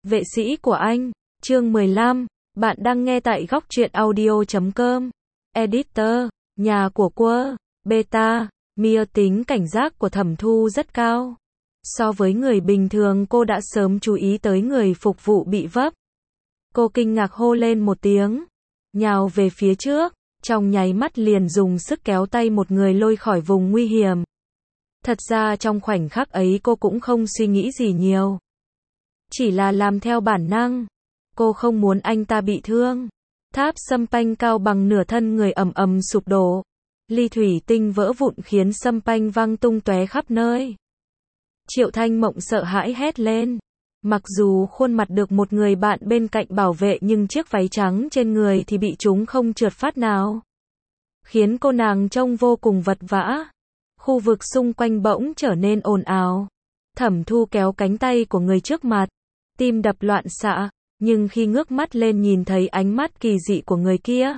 Vệ sĩ của anh, chương 15, bạn đang nghe tại góc truyện audio.com. Editor, nhà của Quơ, Beta, Mia tính cảnh giác của Thẩm Thu rất cao. So với người bình thường cô đã sớm chú ý tới người phục vụ bị vấp. Cô kinh ngạc hô lên một tiếng, nhào về phía trước, trong nháy mắt liền dùng sức kéo tay một người lôi khỏi vùng nguy hiểm. Thật ra trong khoảnh khắc ấy cô cũng không suy nghĩ gì nhiều. Chỉ là làm theo bản năng. Cô không muốn anh ta bị thương. Tháp sâm panh cao bằng nửa thân người ầm ầm sụp đổ. Ly thủy tinh vỡ vụn khiến sâm panh văng tung tóe khắp nơi. Triệu Thanh Mộng sợ hãi hét lên. Mặc dù khuôn mặt được một người bạn bên cạnh bảo vệ nhưng chiếc váy trắng trên người thì bị chúng không trượt phát nào. Khiến cô nàng trông vô cùng vật vã. Khu vực xung quanh bỗng trở nên ồn ào. Thẩm Thu kéo cánh tay của người trước mặt. Tim đập loạn xạ, nhưng khi ngước mắt lên nhìn thấy ánh mắt kỳ dị của người kia.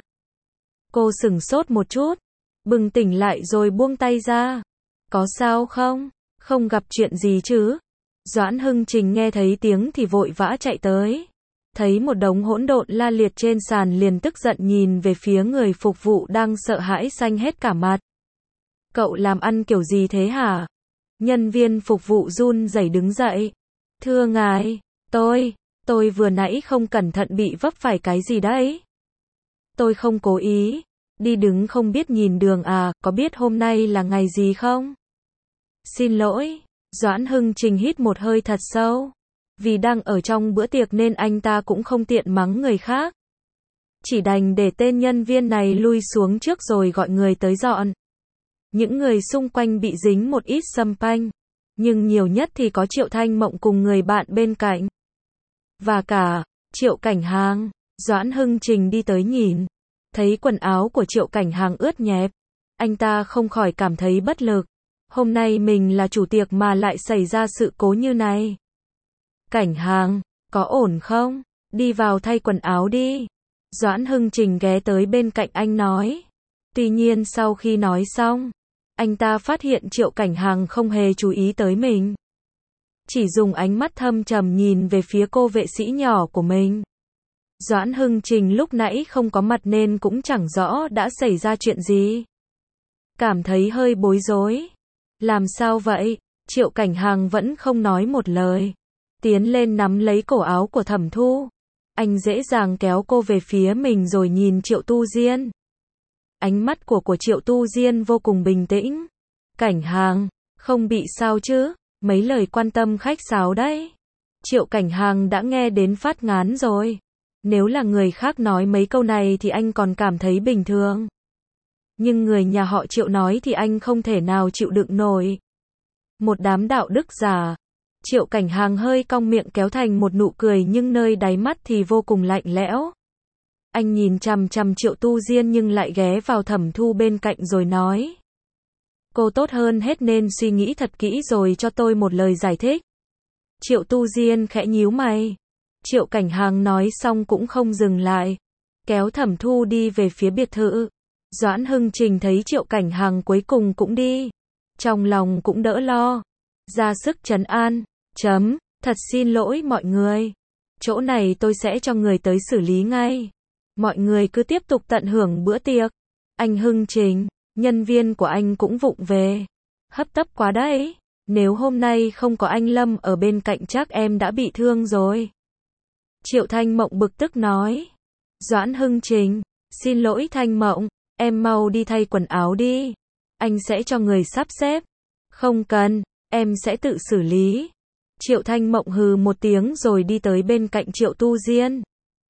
Cô sửng sốt một chút, bừng tỉnh lại rồi buông tay ra. Có sao không? Không gặp chuyện gì chứ? Doãn Hưng Trình nghe thấy tiếng thì vội vã chạy tới. Thấy một đống hỗn độn la liệt trên sàn liền tức giận nhìn về phía người phục vụ đang sợ hãi xanh hết cả mặt. Cậu làm ăn kiểu gì thế hả? Nhân viên phục vụ run rẩy đứng dậy. Thưa ngài, tôi vừa nãy không cẩn thận bị vấp phải cái gì đấy. Tôi không cố ý. Đi đứng không biết nhìn đường à, có biết hôm nay là ngày gì không? Xin lỗi. Doãn Hưng Trình hít một hơi thật sâu. Vì đang ở trong bữa tiệc nên anh ta cũng không tiện mắng người khác. Chỉ đành để tên nhân viên này lui xuống trước rồi gọi người tới dọn. Những người xung quanh bị dính một ít sâm panh. Nhưng nhiều nhất thì có Triệu Thanh Mộng cùng người bạn bên cạnh. Và cả, Triệu Cảnh Hàng. Doãn Hưng Trình đi tới nhìn. Thấy quần áo của Triệu Cảnh Hàng ướt nhẹp. Anh ta không khỏi cảm thấy bất lực. Hôm nay mình là chủ tiệc mà lại xảy ra sự cố như này. Cảnh Hàng, có ổn không? Đi vào thay quần áo đi. Doãn Hưng Trình ghé tới bên cạnh anh nói. Tuy nhiên sau khi nói xong, anh ta phát hiện Triệu Cảnh Hàng không hề chú ý tới mình. Chỉ dùng ánh mắt thâm trầm nhìn về phía cô vệ sĩ nhỏ của mình. Doãn Hưng Trình lúc nãy không có mặt nên cũng chẳng rõ đã xảy ra chuyện gì. Cảm thấy hơi bối rối. Làm sao vậy? Triệu Cảnh Hàng vẫn không nói một lời. Tiến lên nắm lấy cổ áo của Thẩm Thu. Anh dễ dàng kéo cô về phía mình rồi nhìn Triệu Tu Diên. Ánh mắt của Triệu Tu Diên vô cùng bình tĩnh. Cảnh Hàng, không bị sao chứ? Mấy lời quan tâm khách sáo đấy. Triệu Cảnh Hàng đã nghe đến phát ngán rồi. Nếu là người khác nói mấy câu này thì anh còn cảm thấy bình thường. Nhưng người nhà họ Triệu nói thì anh không thể nào chịu đựng nổi. Một đám đạo đức giả. Triệu Cảnh Hàng hơi cong miệng kéo thành một nụ cười nhưng nơi đáy mắt thì vô cùng lạnh lẽo. Anh nhìn chằm chằm Triệu Tu Diên nhưng lại ghé vào Thẩm Thu bên cạnh rồi nói. Cô tốt hơn hết nên suy nghĩ thật kỹ rồi cho tôi một lời giải thích. Triệu Tu Diên khẽ nhíu mày. Triệu Cảnh Hàng nói xong cũng không dừng lại. Kéo Thẩm Thu đi về phía biệt thự. Doãn Hưng Trình thấy Triệu Cảnh Hàng cuối cùng cũng đi. Trong lòng cũng đỡ lo. Ra sức trấn an. Thật xin lỗi mọi người. Chỗ này tôi sẽ cho người tới xử lý ngay. Mọi người cứ tiếp tục tận hưởng bữa tiệc. Anh Hưng Trình, nhân viên của anh cũng vụng về. Hấp tấp quá đấy. Nếu hôm nay không có anh Lâm ở bên cạnh chắc em đã bị thương rồi. Triệu Thanh Mộng bực tức nói. Doãn Hưng Trình, xin lỗi Thanh Mộng, em mau đi thay quần áo đi. Anh sẽ cho người sắp xếp. Không cần, em sẽ tự xử lý. Triệu Thanh Mộng hừ một tiếng rồi đi tới bên cạnh Triệu Tu Diên.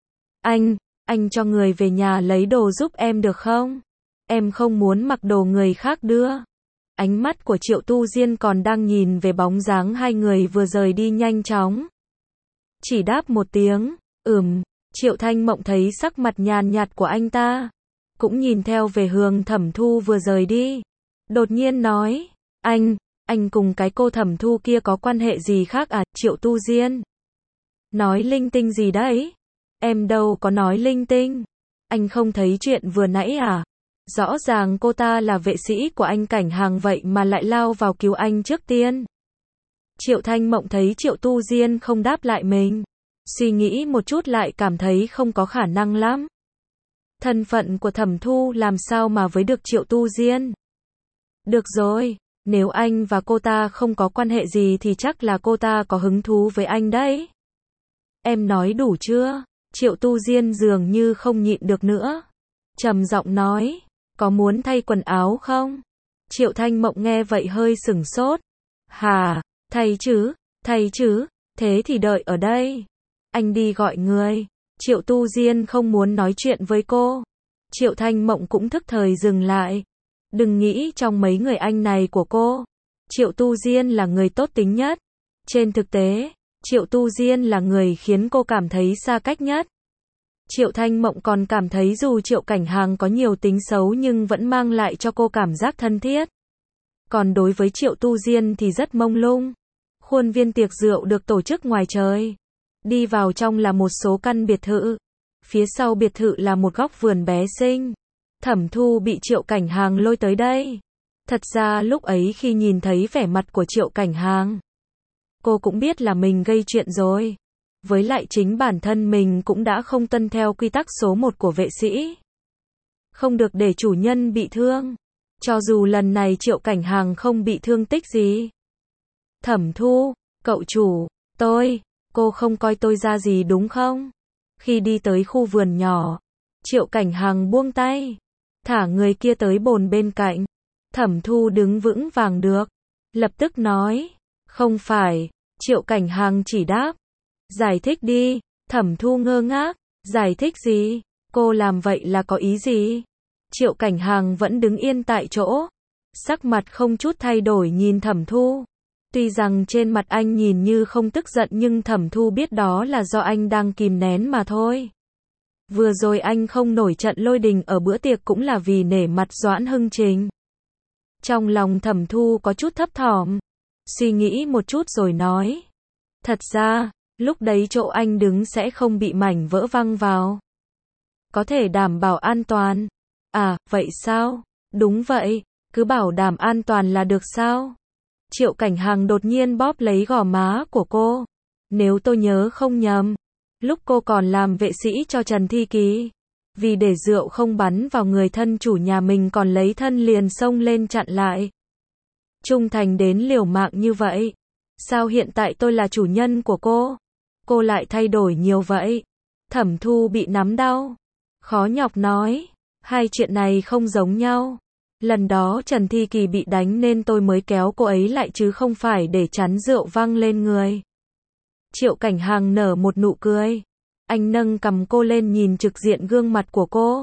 Anh cho người về nhà lấy đồ giúp em được không? Em không muốn mặc đồ người khác đưa. Ánh mắt của Triệu Tu Diên còn đang nhìn về bóng dáng hai người vừa rời đi nhanh chóng. Chỉ đáp một tiếng, Triệu Thanh Mộng thấy sắc mặt nhàn nhạt của anh ta. Cũng nhìn theo về hướng Thẩm Thu vừa rời đi. Đột nhiên nói, anh cùng cái cô Thẩm Thu kia có quan hệ gì khác à? Triệu Tu Diên. Nói linh tinh gì đấy? Em đâu có nói linh tinh. Anh không thấy chuyện vừa nãy à? Rõ ràng cô ta là vệ sĩ của anh Cảnh Hàng vậy mà lại lao vào cứu anh trước tiên. Triệu Thanh Mộng thấy Triệu Tu Diên không đáp lại mình. Suy nghĩ một chút lại cảm thấy không có khả năng lắm. Thân phận của Thẩm Thu làm sao mà với được Triệu Tu Diên. Được rồi, nếu anh và cô ta không có quan hệ gì thì chắc là cô ta có hứng thú với anh đấy. Em nói đủ chưa? Triệu Tu Diên dường như không nhịn được nữa. Trầm giọng nói, có muốn thay quần áo không? Triệu Thanh Mộng nghe vậy hơi sửng sốt. Hà, thay chứ, thế thì đợi ở đây. Anh đi gọi người. Triệu Tu Diên không muốn nói chuyện với cô. Triệu Thanh Mộng cũng thức thời dừng lại. Đừng nghĩ trong mấy người anh này của cô, Triệu Tu Diên là người tốt tính nhất. Trên thực tế, Triệu Tu Diên là người khiến cô cảm thấy xa cách nhất. Triệu Thanh Mộng còn cảm thấy dù Triệu Cảnh Hàng có nhiều tính xấu nhưng vẫn mang lại cho cô cảm giác thân thiết. Còn đối với Triệu Tu Diên thì rất mông lung. Khuôn viên tiệc rượu được tổ chức ngoài trời. Đi vào trong là một số căn biệt thự. Phía sau biệt thự là một góc vườn bé xinh. Thẩm Thu bị Triệu Cảnh Hàng lôi tới đây. Thật ra lúc ấy khi nhìn thấy vẻ mặt của Triệu Cảnh Hàng, cô cũng biết là mình gây chuyện rồi. Với lại chính bản thân mình cũng đã không tuân theo quy tắc số 1 của vệ sĩ. Không được để chủ nhân bị thương. Cho dù lần này Triệu Cảnh Hàng không bị thương tích gì. Thẩm Thu, cậu chủ, cô không coi tôi ra gì đúng không? Khi đi tới khu vườn nhỏ, Triệu Cảnh Hàng buông tay, thả người kia tới bồn bên cạnh. Thẩm Thu đứng vững vàng được, lập tức nói, không phải. Triệu Cảnh Hàng chỉ đáp, giải thích đi. Thẩm Thu ngơ ngác, giải thích gì? Cô làm vậy là có ý gì? Triệu Cảnh Hàng vẫn đứng yên tại chỗ, sắc mặt không chút thay đổi nhìn Thẩm Thu. Tuy rằng trên mặt anh nhìn như không tức giận nhưng Thẩm Thu biết đó là do anh đang kìm nén mà thôi. Vừa rồi anh không nổi trận lôi đình ở bữa tiệc cũng là vì nể mặt Doãn Hưng Trình. Trong lòng Thẩm Thu có chút thấp thỏm, suy nghĩ một chút rồi nói, thật ra, lúc đấy chỗ anh đứng sẽ không bị mảnh vỡ văng vào. Có thể đảm bảo an toàn. À, vậy sao? Đúng vậy, cứ bảo đảm an toàn là được sao? Triệu Cảnh Hàng đột nhiên bóp lấy gò má của cô. Nếu tôi nhớ không nhầm, lúc cô còn làm vệ sĩ cho Trần Thi Kỳ, vì để rượu không bắn vào người thân chủ nhà mình còn lấy thân liền xông lên chặn lại. Trung thành đến liều mạng như vậy. Sao hiện tại tôi là chủ nhân của cô lại thay đổi nhiều vậy? Thẩm Thu bị nắm đau, khó nhọc nói, hai chuyện này không giống nhau. Lần đó Trần Thi Kỳ bị đánh nên tôi mới kéo cô ấy lại chứ không phải để chắn rượu văng lên người. Triệu Cảnh Hàng nở một nụ cười. Anh nâng cầm cô lên nhìn trực diện gương mặt của cô.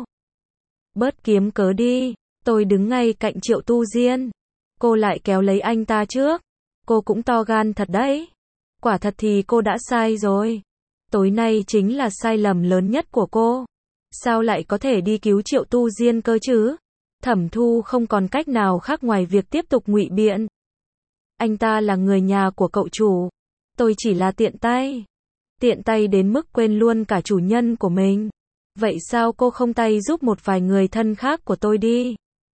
Bớt kiếm cớ đi, tôi đứng ngay cạnh Triệu Tu Diên. Cô lại kéo lấy anh ta trước. Cô cũng to gan thật đấy. Quả thật thì cô đã sai rồi. Tối nay chính là sai lầm lớn nhất của cô. Sao lại có thể đi cứu Triệu Tu Diên cơ chứ? Thẩm Thu không còn cách nào khác ngoài việc tiếp tục ngụy biện. Anh ta là người nhà của cậu chủ. Tôi chỉ là tiện tay. Tiện tay đến mức quên luôn cả chủ nhân của mình. Vậy sao cô không tay giúp một vài người thân khác của tôi đi?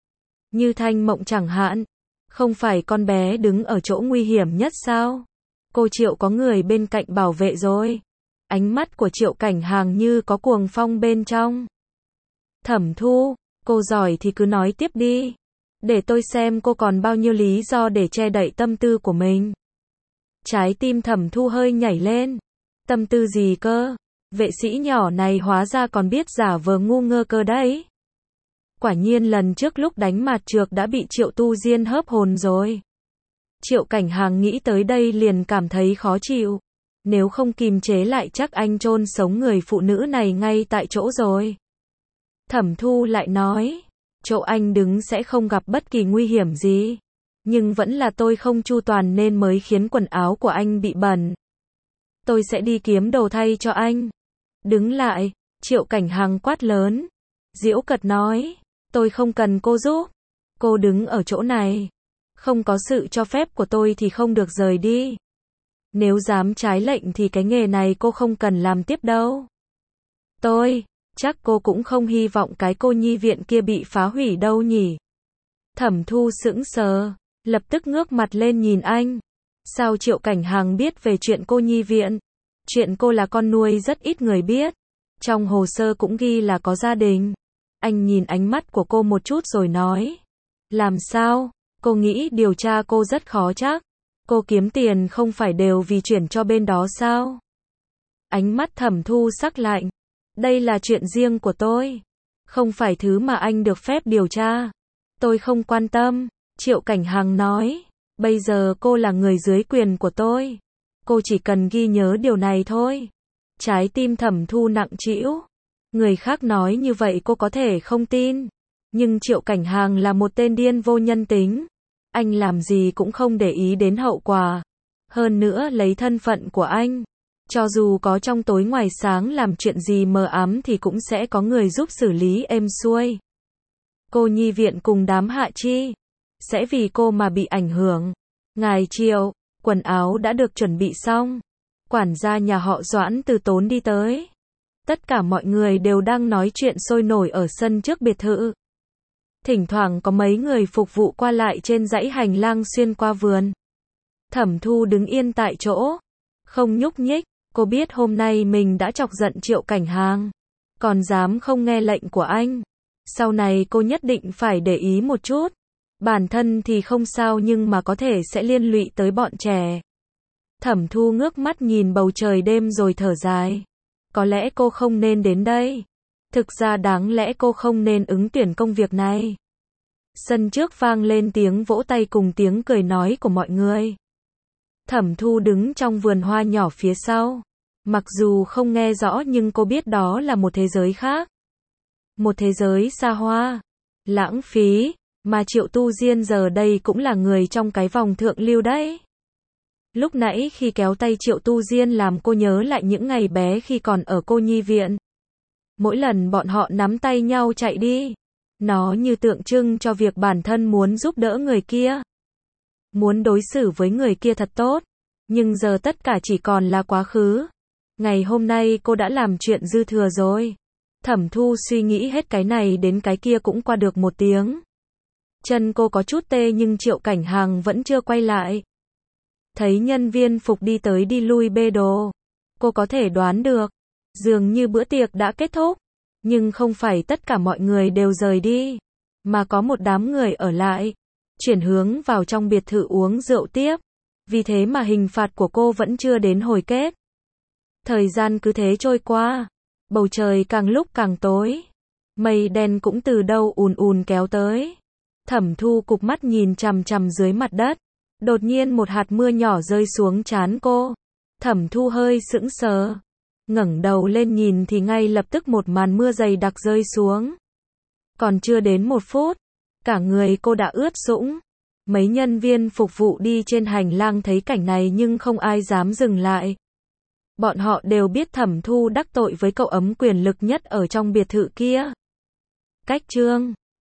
Như Thanh Mộng chẳng hạn. Không phải con bé đứng ở chỗ nguy hiểm nhất sao? Cô Triệu có người bên cạnh bảo vệ rồi. Ánh mắt của Triệu Cảnh Hàng như có cuồng phong bên trong. Thẩm Thu, cô giỏi thì cứ nói tiếp đi. Để tôi xem cô còn bao nhiêu lý do để che đậy tâm tư của mình. Trái tim Thẩm Thu hơi nhảy lên. Tâm tư gì cơ? Vệ sĩ nhỏ này hóa ra còn biết giả vờ ngu ngơ cơ đấy. Quả nhiên lần trước lúc đánh mạt trược đã bị Triệu Tu Diên hớp hồn rồi. Triệu Cảnh Hàng nghĩ tới đây liền cảm thấy khó chịu. Nếu không kìm chế lại chắc anh chôn sống người phụ nữ này ngay tại chỗ rồi. Thẩm Thu lại nói, chỗ anh đứng sẽ không gặp bất kỳ nguy hiểm gì. Nhưng vẫn là tôi không chu toàn nên mới khiến quần áo của anh bị bẩn. Tôi sẽ đi kiếm đồ thay cho anh. Đứng lại, Triệu Cảnh Hàng quát lớn. Giễu cợt nói, tôi không cần cô giúp. Cô đứng ở chỗ này. Không có sự cho phép của tôi thì không được rời đi. Nếu dám trái lệnh thì cái nghề này cô không cần làm tiếp đâu. Chắc cô cũng không hy vọng cái cô nhi viện kia bị phá hủy đâu nhỉ. Thẩm Thu sững sờ, lập tức ngước mặt lên nhìn anh. Sao Triệu Cảnh Hàng biết về chuyện cô nhi viện? Chuyện cô là con nuôi rất ít người biết. Trong hồ sơ cũng ghi là có gia đình. Anh nhìn ánh mắt của cô một chút rồi nói. Làm sao? Cô nghĩ điều tra cô rất khó chắc. Cô kiếm tiền không phải đều vì chuyển cho bên đó sao? Ánh mắt Thẩm Thu sắc lạnh. Đây là chuyện riêng của tôi. Không phải thứ mà anh được phép điều tra. Tôi không quan tâm. Triệu Cảnh Hằng nói. Bây giờ cô là người dưới quyền của tôi. Cô chỉ cần ghi nhớ điều này thôi. Trái tim Thẩm Thu nặng trĩu. Người khác nói như vậy cô có thể không tin. Nhưng Triệu Cảnh Hằng là một tên điên vô nhân tính. Anh làm gì cũng không để ý đến hậu quả. Hơn nữa lấy thân phận của anh. Cho dù có trong tối ngoài sáng làm chuyện gì mờ ám thì cũng sẽ có người giúp xử lý êm xuôi. Cô nhi viện cùng đám Hạ Chi. Sẽ vì cô mà bị ảnh hưởng. Ngài Triệu, quần áo đã được chuẩn bị xong. Quản gia nhà họ Doãn từ tốn đi tới. Tất cả mọi người đều đang nói chuyện sôi nổi ở sân trước biệt thự. Thỉnh thoảng có mấy người phục vụ qua lại trên dãy hành lang xuyên qua vườn. Thẩm Thu đứng yên tại chỗ. Không nhúc nhích. Cô biết hôm nay mình đã chọc giận Triệu Cảnh Hằng. Còn dám không nghe lệnh của anh. Sau này cô nhất định phải để ý một chút. Bản thân thì không sao nhưng mà có thể sẽ liên lụy tới bọn trẻ. Thẩm Thu ngước mắt nhìn bầu trời đêm rồi thở dài. Có lẽ cô không nên đến đây. Thực ra đáng lẽ cô không nên ứng tuyển công việc này. Sân trước vang lên tiếng vỗ tay cùng tiếng cười nói của mọi người. Thẩm Thu đứng trong vườn hoa nhỏ phía sau. Mặc dù không nghe rõ nhưng cô biết đó là một thế giới khác. Một thế giới xa hoa, lãng phí, mà Triệu Tu Diên giờ đây cũng là người trong cái vòng thượng lưu đấy. Lúc nãy khi kéo tay Triệu Tu Diên làm cô nhớ lại những ngày bé khi còn ở cô nhi viện. Mỗi lần bọn họ nắm tay nhau chạy đi, nó như tượng trưng cho việc bản thân muốn giúp đỡ người kia. Muốn đối xử với người kia thật tốt. Nhưng giờ tất cả chỉ còn là quá khứ. Ngày hôm nay cô đã làm chuyện dư thừa rồi. Thẩm Thu suy nghĩ hết cái này đến cái kia cũng qua được một tiếng. Chân cô có chút tê nhưng Triệu Cảnh Hằng vẫn chưa quay lại. Thấy nhân viên phục đi tới đi lui bê đồ. Cô có thể đoán được. Dường như bữa tiệc đã kết thúc. Nhưng không phải tất cả mọi người đều rời đi. Mà có một đám người ở lại. Chuyển hướng vào trong biệt thự uống rượu tiếp. Vì thế mà hình phạt của cô vẫn chưa đến hồi kết. Thời gian cứ thế trôi qua. Bầu trời càng lúc càng tối. Mây đen cũng từ đâu ùn ùn kéo tới. Thẩm Thu cụp mắt nhìn chằm chằm dưới mặt đất. Đột nhiên một hạt mưa nhỏ rơi xuống trán cô. Thẩm Thu hơi sững sờ. Ngẩng đầu lên nhìn thì ngay lập tức một màn mưa dày đặc rơi xuống. Còn chưa đến 1 phút. Cả người cô đã ướt sũng. Mấy nhân viên phục vụ đi trên hành lang thấy cảnh này nhưng không ai dám dừng lại. Bọn họ đều biết Thẩm Thu đắc tội với cậu ấm quyền lực nhất ở trong biệt thự kia. Cách chương